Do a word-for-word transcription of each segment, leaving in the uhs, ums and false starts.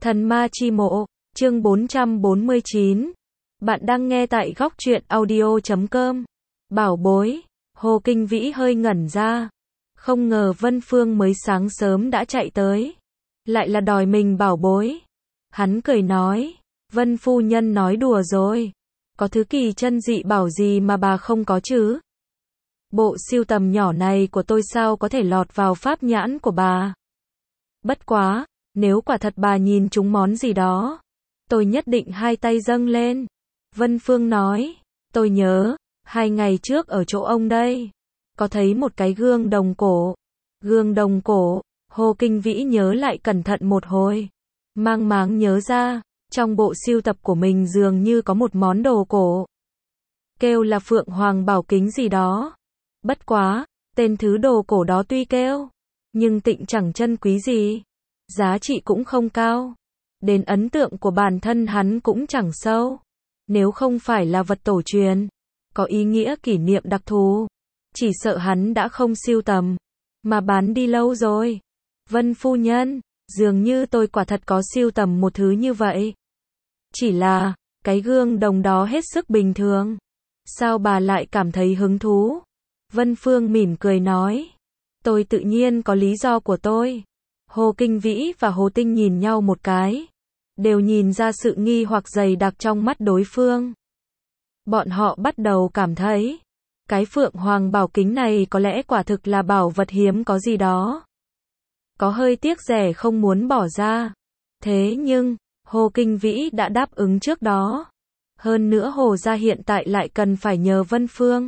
Thần ma chi mộ, chương bốn trăm bốn mươi chín. Bạn đang nghe tại góc truyện audio chấm com. Bảo bối, Hồ Kinh Vĩ hơi ngẩn ra. Không ngờ Vân Phương mới sáng sớm đã chạy tới. Lại là đòi mình bảo bối. Hắn cười nói, Vân phu nhân nói đùa rồi. Có thứ kỳ chân dị bảo gì mà bà không có chứ? Bộ sưu tầm nhỏ này của tôi sao có thể lọt vào pháp nhãn của bà? Bất quá, nếu quả thật bà nhìn trúng món gì đó, tôi nhất định hai tay dâng lên. Vân Phương nói, tôi nhớ, hai ngày trước ở chỗ ông đây, có thấy một cái gương đồng cổ. Gương đồng cổ, Hồ Kinh Vĩ nhớ lại cẩn thận một hồi. Mang máng nhớ ra, trong bộ sưu tập của mình dường như có một món đồ cổ. Kêu là Phượng Hoàng Bảo Kính gì đó. Bất quá, tên thứ đồ cổ đó tuy kêu, nhưng tịnh chẳng chân quý gì. Giá trị cũng không cao. Đến ấn tượng của bản thân hắn cũng chẳng sâu. Nếu không phải là vật tổ truyền, có ý nghĩa kỷ niệm đặc thù, chỉ sợ hắn đã không sưu tầm, mà bán đi lâu rồi. Vân phu nhân, dường như tôi quả thật có sưu tầm một thứ như vậy. Chỉ là, cái gương đồng đó hết sức bình thường. Sao bà lại cảm thấy hứng thú? Vân Phương mỉm cười nói, tôi tự nhiên có lý do của tôi. Hồ Kinh Vĩ và Hồ Tinh nhìn nhau một cái, đều nhìn ra sự nghi hoặc dày đặc trong mắt đối phương. Bọn họ bắt đầu cảm thấy, cái Phượng Hoàng Bảo Kính này có lẽ quả thực là bảo vật hiếm có gì đó. Có hơi tiếc rẻ không muốn bỏ ra. Thế nhưng, Hồ Kinh Vĩ đã đáp ứng trước đó. Hơn nữa Hồ gia hiện tại lại cần phải nhờ Vân Phương.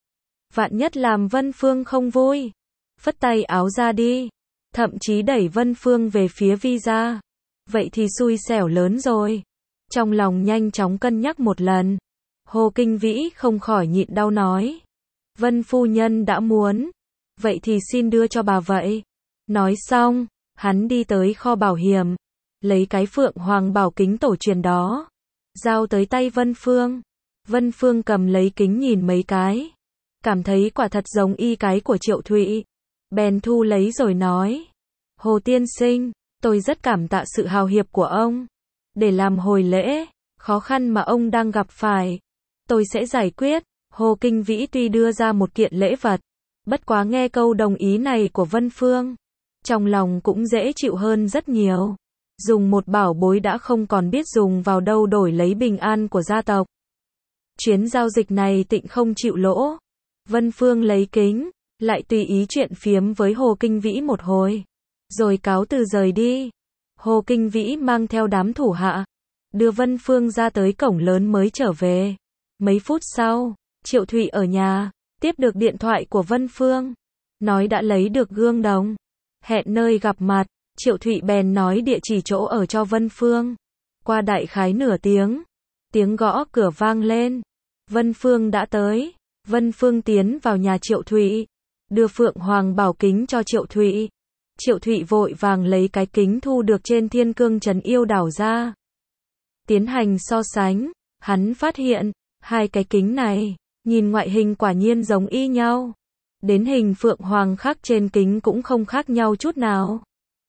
Vạn nhất làm Vân Phương không vui, phất tay áo ra đi. Thậm chí đẩy Vân Phương về phía Vi gia. Vậy thì xui xẻo lớn rồi. Trong lòng nhanh chóng cân nhắc một lần, Hồ Kinh Vĩ không khỏi nhịn đau nói, Vân phu nhân đã muốn, vậy thì xin đưa cho bà vậy. Nói xong, hắn đi tới kho bảo hiểm, lấy cái Phượng Hoàng Bảo Kính tổ truyền đó, giao tới tay Vân Phương. Vân Phương cầm lấy kính nhìn mấy cái, cảm thấy quả thật giống y cái của Triệu Thụy. Bèn thu lấy rồi nói, Hồ tiên sinh, tôi rất cảm tạ sự hào hiệp của ông. Để làm hồi lễ, khó khăn mà ông đang gặp phải, tôi sẽ giải quyết. Hồ Kinh Vĩ tuy đưa ra một kiện lễ vật, bất quá nghe câu đồng ý này của Vân Phương, trong lòng cũng dễ chịu hơn rất nhiều. Dùng một bảo bối đã không còn biết dùng vào đâu đổi lấy bình an của gia tộc. Chuyến giao dịch này tịnh không chịu lỗ. Vân Phương lấy kính, lại tùy ý chuyện phiếm với Hồ Kinh Vĩ một hồi, rồi cáo từ rời đi. Hồ Kinh Vĩ mang theo đám thủ hạ, đưa Vân Phương ra tới cổng lớn mới trở về. Mấy phút sau, Triệu Thụy ở nhà, tiếp được điện thoại của Vân Phương, nói đã lấy được gương đồng, hẹn nơi gặp mặt. Triệu Thụy bèn nói địa chỉ chỗ ở cho Vân Phương. Qua đại khái nửa tiếng, tiếng gõ cửa vang lên. Vân Phương đã tới. Vân Phương tiến vào nhà Triệu Thụy, đưa Phượng Hoàng Bảo Kính cho Triệu Thụy. Triệu Thụy vội vàng lấy cái kính thu được trên Thiên Cương Trấn Yêu Đảo ra. Tiến hành so sánh, hắn phát hiện, hai cái kính này, nhìn ngoại hình quả nhiên giống y nhau. Đến hình Phượng Hoàng khắc trên kính cũng không khác nhau chút nào.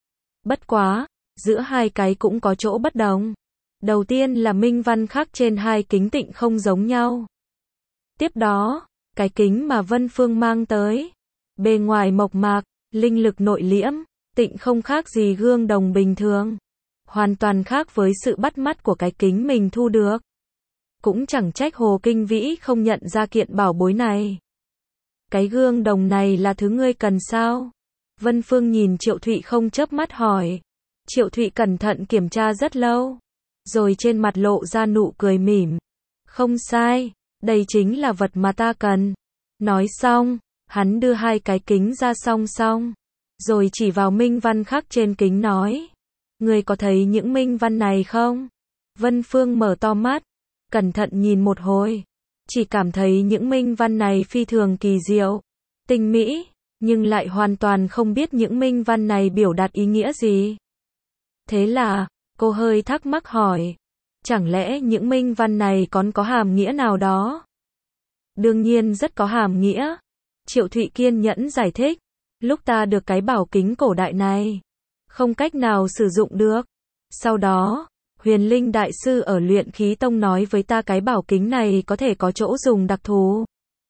Bất quá, giữa hai cái cũng có chỗ bất đồng. Đầu tiên là minh văn khắc trên hai kính tịnh không giống nhau. Tiếp đó, cái kính mà Vân Phương mang tới, bề ngoài mộc mạc, linh lực nội liễm, tịnh không khác gì gương đồng bình thường. Hoàn toàn khác với sự bắt mắt của cái kính mình thu được. Cũng chẳng trách Hồ Kinh Vĩ không nhận ra kiện bảo bối này. Cái gương đồng này là thứ ngươi cần sao? Vân Phương nhìn Triệu Thụy không chớp mắt hỏi. Triệu Thụy cẩn thận kiểm tra rất lâu, rồi trên mặt lộ ra nụ cười mỉm. Không sai, đây chính là vật mà ta cần. Nói xong, hắn đưa hai cái kính ra song song, rồi chỉ vào minh văn khắc trên kính nói, ngươi có thấy những minh văn này không? Vân Phương mở to mắt, cẩn thận nhìn một hồi, chỉ cảm thấy những minh văn này phi thường kỳ diệu, tinh mỹ, nhưng lại hoàn toàn không biết những minh văn này biểu đạt ý nghĩa gì. Thế là, cô hơi thắc mắc hỏi, chẳng lẽ những minh văn này còn có hàm nghĩa nào đó? Đương nhiên rất có hàm nghĩa. Triệu Thụy kiên nhẫn giải thích, lúc ta được cái bảo kính cổ đại này, không cách nào sử dụng được, Sau đó, Huyền Linh Đại Sư ở Luyện Khí Tông nói với ta cái bảo kính này có thể có chỗ dùng đặc thù.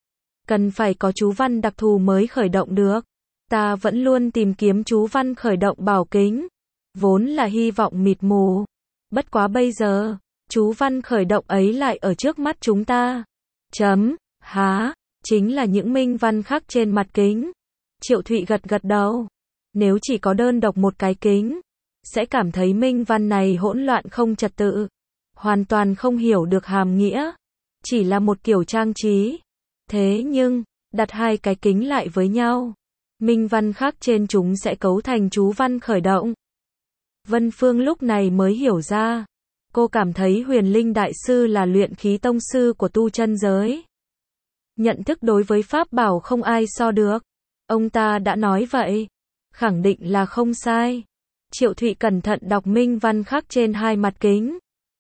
Cần phải có chú văn đặc thù mới khởi động được. Ta vẫn luôn tìm kiếm chú văn khởi động bảo kính. Vốn là hy vọng mịt mù. Bất quá bây giờ, chú văn khởi động ấy lại ở trước mắt chúng ta. Chấm, há, chính là những minh văn khắc trên mặt kính. Triệu Thụy gật gật đầu. Nếu chỉ có đơn độc một cái kính, sẽ cảm thấy minh văn này hỗn loạn không trật tự. Hoàn toàn không hiểu được hàm nghĩa. Chỉ là một kiểu trang trí. Thế nhưng, đặt hai cái kính lại với nhau, minh văn khắc trên chúng sẽ cấu thành chú văn khởi động. Vân Phương lúc này mới hiểu ra. Cô cảm thấy Huyền Linh Đại Sư là luyện khí tông sư của tu chân giới. Nhận thức đối với pháp bảo không ai so được. Ông ta đã nói vậy. Khẳng định là không sai. Triệu Thụy cẩn thận đọc minh văn khắc trên hai mặt kính.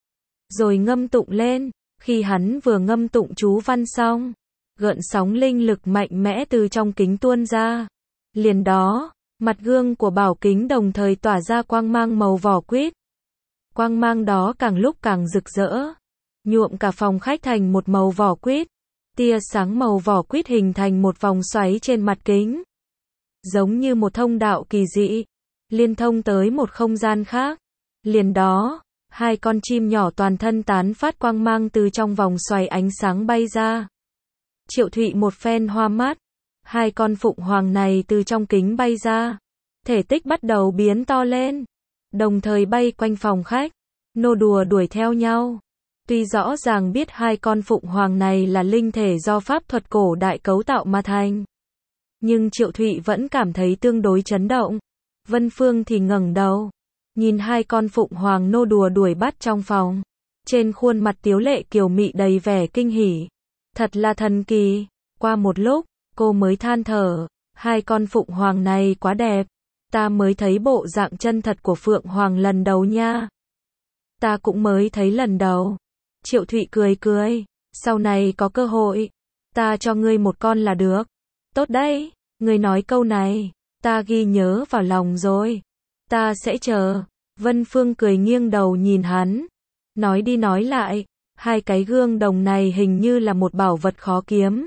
Rồi ngâm tụng lên. Khi hắn vừa ngâm tụng chú văn xong, gợn sóng linh lực mạnh mẽ từ trong kính tuôn ra. Liền đó, mặt gương của bảo kính đồng thời tỏa ra quang mang màu vỏ quýt. Quang mang đó càng lúc càng rực rỡ, nhuộm cả phòng khách thành một màu vỏ quýt. Tia sáng màu vỏ quýt hình thành một vòng xoáy trên mặt kính. Giống như một thông đạo kỳ dị, liên thông tới một không gian khác. Liền đó, hai con chim nhỏ toàn thân tán phát quang mang từ trong vòng xoáy ánh sáng bay ra. Triệu Thụy một phen hoa mắt. Hai con phụng hoàng này từ trong kính bay ra. Thể tích bắt đầu biến to lên. Đồng thời bay quanh phòng khách. Nô đùa đuổi theo nhau. Tuy rõ ràng biết hai con phụng hoàng này là linh thể do pháp thuật cổ đại cấu tạo mà thành. Nhưng Triệu Thụy vẫn cảm thấy tương đối chấn động. Vân Phương thì ngẩng đầu. Nhìn hai con phụng hoàng nô đùa đuổi bắt trong phòng. Trên khuôn mặt tiếu lệ kiều mị đầy vẻ kinh hỉ. Thật là thần kỳ. Qua một lúc, cô mới than thở. Hai con phụng hoàng này quá đẹp. Ta mới thấy bộ dạng chân thật của phượng hoàng lần đầu nha. Ta cũng mới thấy lần đầu. Triệu Thụy cười cười. Sau này có cơ hội, ta cho ngươi một con là được. Tốt đấy, ngươi nói câu này, ta ghi nhớ vào lòng rồi. Ta sẽ chờ. Vân Phương cười nghiêng đầu nhìn hắn. Nói đi nói lại, hai cái gương đồng này hình như là một bảo vật khó kiếm.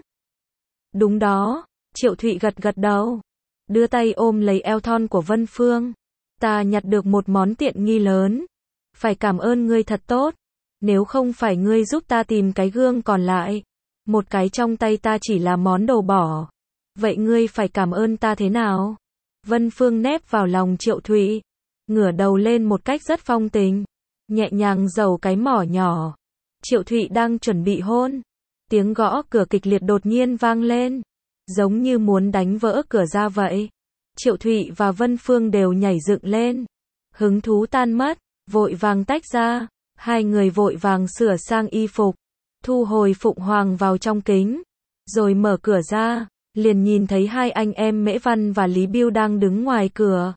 Đúng đó, Triệu Thụy gật gật đầu. Đưa tay ôm lấy eo thon của Vân Phương. Ta nhặt được một món tiện nghi lớn. Phải cảm ơn ngươi thật tốt. Nếu không phải ngươi giúp ta tìm cái gương còn lại, một cái trong tay ta chỉ là món đồ bỏ. Vậy ngươi phải cảm ơn ta thế nào? Vân Phương nép vào lòng Triệu Thụy, ngửa đầu lên một cách rất phong tình, nhẹ nhàng dầu cái mỏ nhỏ. Triệu Thụy đang chuẩn bị hôn. Tiếng gõ cửa kịch liệt đột nhiên vang lên, giống như muốn đánh vỡ cửa ra vậy. Triệu Thụy và Vân Phương đều nhảy dựng lên. Hứng thú tan mất, vội vàng tách ra. Hai người vội vàng sửa sang y phục, thu hồi phụng hoàng vào trong kính, rồi mở cửa ra, liền nhìn thấy hai anh em Mễ Văn và Lý Bưu đang đứng ngoài cửa.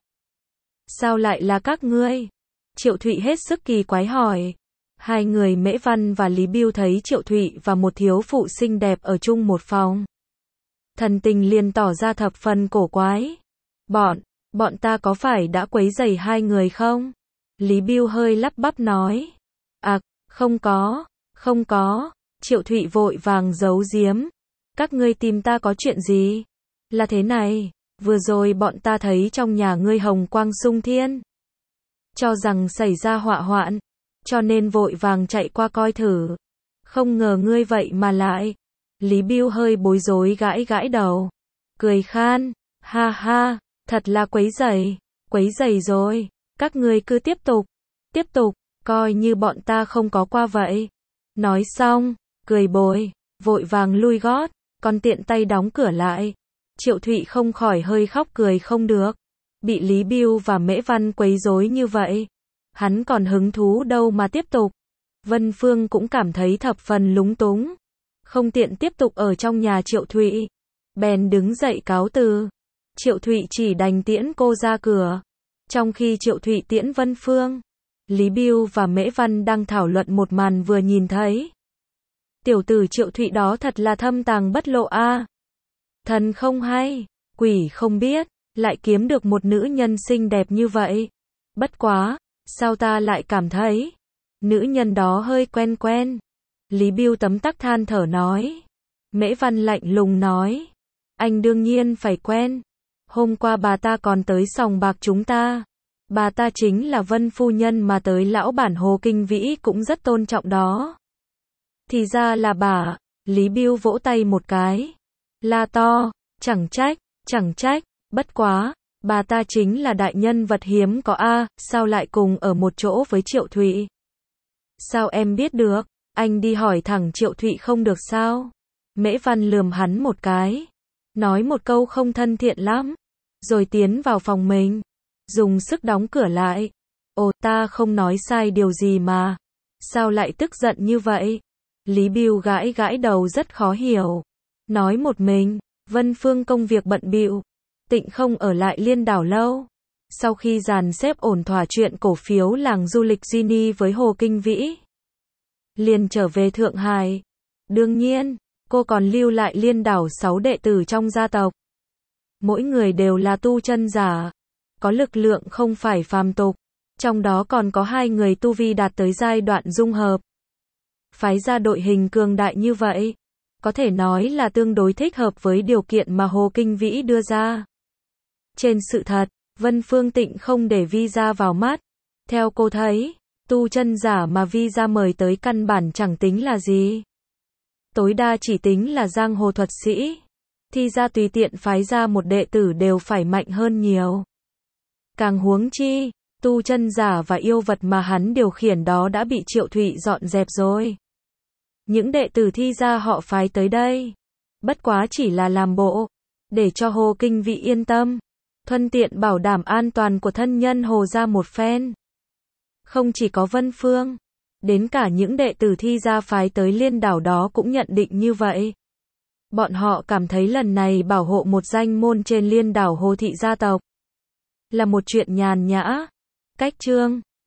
Sao lại là các ngươi? Triệu Thụy hết sức kỳ quái hỏi. Hai người Mễ Văn và Lý Bưu thấy Triệu Thụy và một thiếu phụ xinh đẹp ở chung một phòng. Thần tình liền tỏ ra thập phần cổ quái. Bọn, bọn ta có phải đã quấy rầy hai người không? Lý Bưu hơi lắp bắp nói. À, không có, không có. Triệu Thụy vội vàng giấu giếm. Các ngươi tìm ta có chuyện gì? Là thế này, vừa rồi bọn ta thấy trong nhà ngươi hồng quang sung thiên. Cho rằng xảy ra họa hoạn, cho nên vội vàng chạy qua coi thử. Không ngờ ngươi vậy mà lại. Lý Bưu hơi bối rối gãi gãi đầu. Cười khan, ha ha, thật là quấy rầy, quấy rầy rồi. Các ngươi cứ tiếp tục, tiếp tục, coi như bọn ta không có qua vậy. Nói xong, cười bồi, vội vàng lui gót, còn tiện tay đóng cửa lại. Triệu Thụy không khỏi hơi khóc cười không được. Bị Lý Bưu và Mễ Văn quấy rối như vậy, hắn còn hứng thú đâu mà tiếp tục. Vân Phương cũng cảm thấy thập phần lúng túng, không tiện tiếp tục ở trong nhà Triệu Thụy, bèn đứng dậy cáo từ. Triệu Thụy chỉ đành tiễn cô ra cửa. Trong khi Triệu Thụy tiễn Vân Phương, Lý Bưu và Mễ Văn đang thảo luận một màn vừa nhìn thấy. Tiểu tử Triệu Thụy đó thật là thâm tàng bất lộ a. À. Thần không hay, quỷ không biết, lại kiếm được một nữ nhân xinh đẹp như vậy. Bất quá, Sao ta lại cảm thấy, nữ nhân đó hơi quen quen. Lý Bưu tấm tắc than thở nói. Mễ Văn lạnh lùng nói. Anh đương nhiên phải quen. Hôm qua bà ta còn tới sòng bạc chúng ta. Bà ta chính là Vân phu nhân mà tới lão bản Hồ Kinh Vĩ cũng rất tôn trọng đó. Thì ra là bà. Lý Bưu vỗ tay một cái. La to, chẳng trách, chẳng trách, bất quá, bà ta chính là đại nhân vật hiếm có a, sao lại cùng ở một chỗ với Triệu Thụy? Sao em biết được? Anh đi hỏi thẳng Triệu Thụy không được sao? Mễ Văn lườm hắn một cái, nói một câu không thân thiện lắm, rồi tiến vào phòng mình, dùng sức đóng cửa lại. Ồ, ta không nói sai điều gì mà, sao lại tức giận như vậy? Lý Bưu gãi gãi đầu rất khó hiểu, nói một mình, Vân Phương công việc bận bịu, Tịnh không ở lại Liên Đảo lâu. Sau khi dàn xếp ổn thỏa chuyện cổ phiếu làng du lịch Gini với Hồ Kinh Vĩ, liền trở về Thượng Hải. Đương nhiên, cô còn lưu lại Liên Đảo sáu đệ tử trong gia tộc. Mỗi người đều là tu chân giả, có lực lượng không phải phàm tục, trong đó còn có hai người tu vi đạt tới giai đoạn dung hợp. Phái ra đội hình cường đại như vậy, có thể nói là tương đối thích hợp với điều kiện mà Hồ Kinh Vĩ đưa ra. Trên sự thật, Vân Phương Tịnh không để visa vào mắt. Theo cô thấy, tu chân giả mà visa mời tới căn bản chẳng tính là gì. Tối đa chỉ tính là giang hồ thuật sĩ. Thì ra tùy tiện phái ra một đệ tử đều phải mạnh hơn nhiều. Càng huống chi, tu chân giả và yêu vật mà hắn điều khiển đó đã bị Triệu Thụy dọn dẹp rồi. Những đệ tử thi ra họ phái tới đây, bất quá chỉ là làm bộ, để cho Hồ Kinh Vĩ yên tâm, thuận tiện bảo đảm an toàn của thân nhân Hồ gia một phen. Không chỉ có Vân Phương, đến cả những đệ tử thi ra phái tới Liên Đảo đó cũng nhận định như vậy. Bọn họ cảm thấy lần này bảo hộ một danh môn trên Liên Đảo Hồ thị gia tộc là một chuyện nhàn nhã, cách chương.